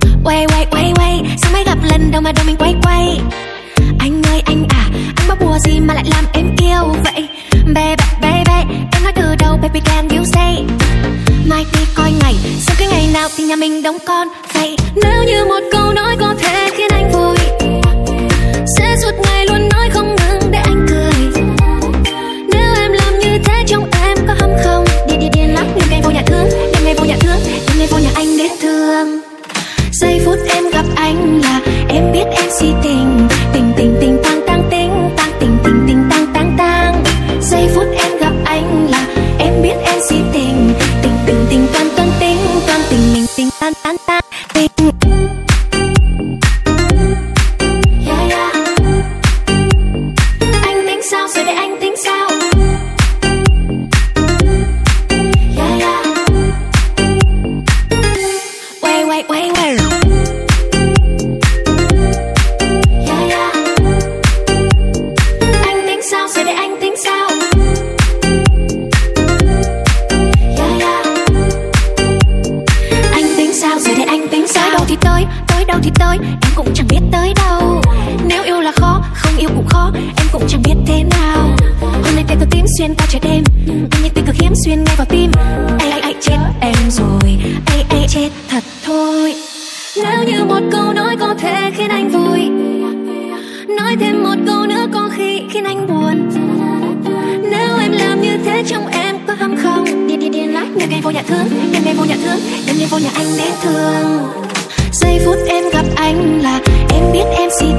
Quay sao mới gặp lần đầu mà đầu mình quay. Anh ơi anh à, anh bắt bùa gì mà lại làm em yêu vậy? Baby, em nói từ đầu baby can you say? Mai đi coi ngày, sau cái ngày nào thì nhà mình đóng con vậy? Nếu như một câu nói có thể khiến anh vui, sẽ suốt ngày luôn nói không ngừng để anh cười. Nếu em làm như thế trong em có hâm không? Điên lắm, đêm ngày vô nhà thương, đêm ngày vô nhà thương, đêm ngày vô nhà anh đến thương. Giây phút em gặp anh là em biết em si tình, tình tang tang tình tang. Giây phút em gặp anh là em biết em si tình, tình toàn tình mình tình tan tình. Yeah. Anh tính sao rồi để anh tính sao? Yeah. Quay. Anh tính sao rồi để anh tính sao? Anh tính sao rồi để anh tính sao? Tới đâu thì tới, em cũng chẳng biết tới đâu. Nếu yêu là khó, không yêu cũng khó, em cũng chẳng biết thế nào. Hôm nay tay cứ tím xuyên qua trời đêm, anh như tình cực hiếm xuyên ngay vào tim. Ai chết em rồi, ai chết thật thôi. Nếu như một câu nói có thể khiến anh vui, nói thêm một câu nữa có khi khiến anh buồn. Nếu em làm như thế trong em có hâm không? Điên lắm, đêm ngày vô nhà thương, đêm ngày vô nhà thương, đêm ngày vô nhà anh đến thương. Giây phút em gặp anh là em biết em si